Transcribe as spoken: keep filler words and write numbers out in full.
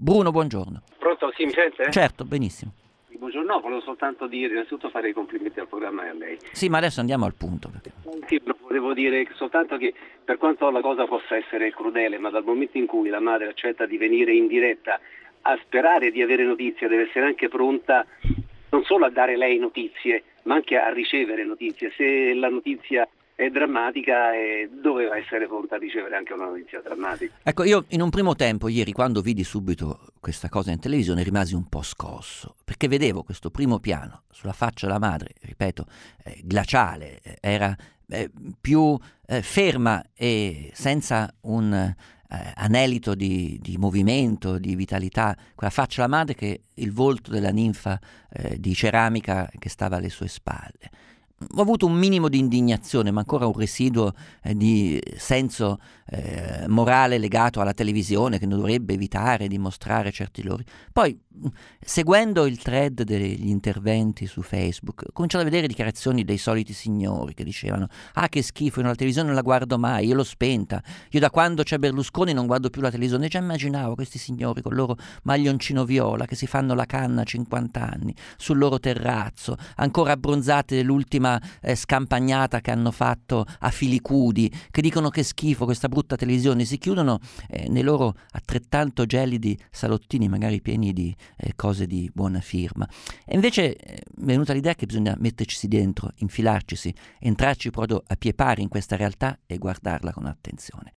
Bruno, buongiorno. Pronto, sì, mi sente? Certo, benissimo. Buongiorno, volevo soltanto dire, innanzitutto fare i complimenti al programma e a lei. Sì, ma adesso andiamo al punto. Perché... Sì, volevo dire soltanto che per quanto la cosa possa essere crudele, ma dal momento in cui la madre accetta di venire in diretta a sperare di avere notizie, deve essere anche pronta non solo a dare lei notizie, ma anche a ricevere notizie. Se la notizia è drammatica, eh, doveva essere pronta a ricevere anche una notizia drammatica. Ecco, io in un primo tempo, ieri, quando vidi subito questa cosa in televisione, rimasi un po' scosso, perché vedevo questo primo piano sulla faccia della madre, ripeto, eh, glaciale, eh, era eh, più eh, ferma e senza un eh, anelito di, di movimento, di vitalità, quella faccia della madre, che il volto della ninfa eh, di ceramica che stava alle sue spalle. Ho avuto un minimo di indignazione, ma ancora un residuo eh, di senso eh, morale legato alla televisione, che non dovrebbe evitare di mostrare certi loro. Poi, seguendo il thread degli interventi su Facebook, ho cominciato a vedere dichiarazioni dei soliti signori che dicevano: ah, che schifo, io la televisione non la guardo mai, io l'ho spenta, io da quando c'è Berlusconi non guardo più la televisione. Già immaginavo questi signori con il loro maglioncino viola che si fanno la canna a cinquanta anni sul loro terrazzo, ancora abbronzati dell'ultima Eh, scampagnata che hanno fatto a Filicudi, che dicono che schifo questa brutta televisione, si chiudono eh, nei loro altrettanto gelidi salottini, magari pieni di eh, cose di buona firma. E invece eh, mi è venuta l'idea che bisogna metterci dentro, infilarcisi, entrarci proprio a piè pari in questa realtà e guardarla con attenzione.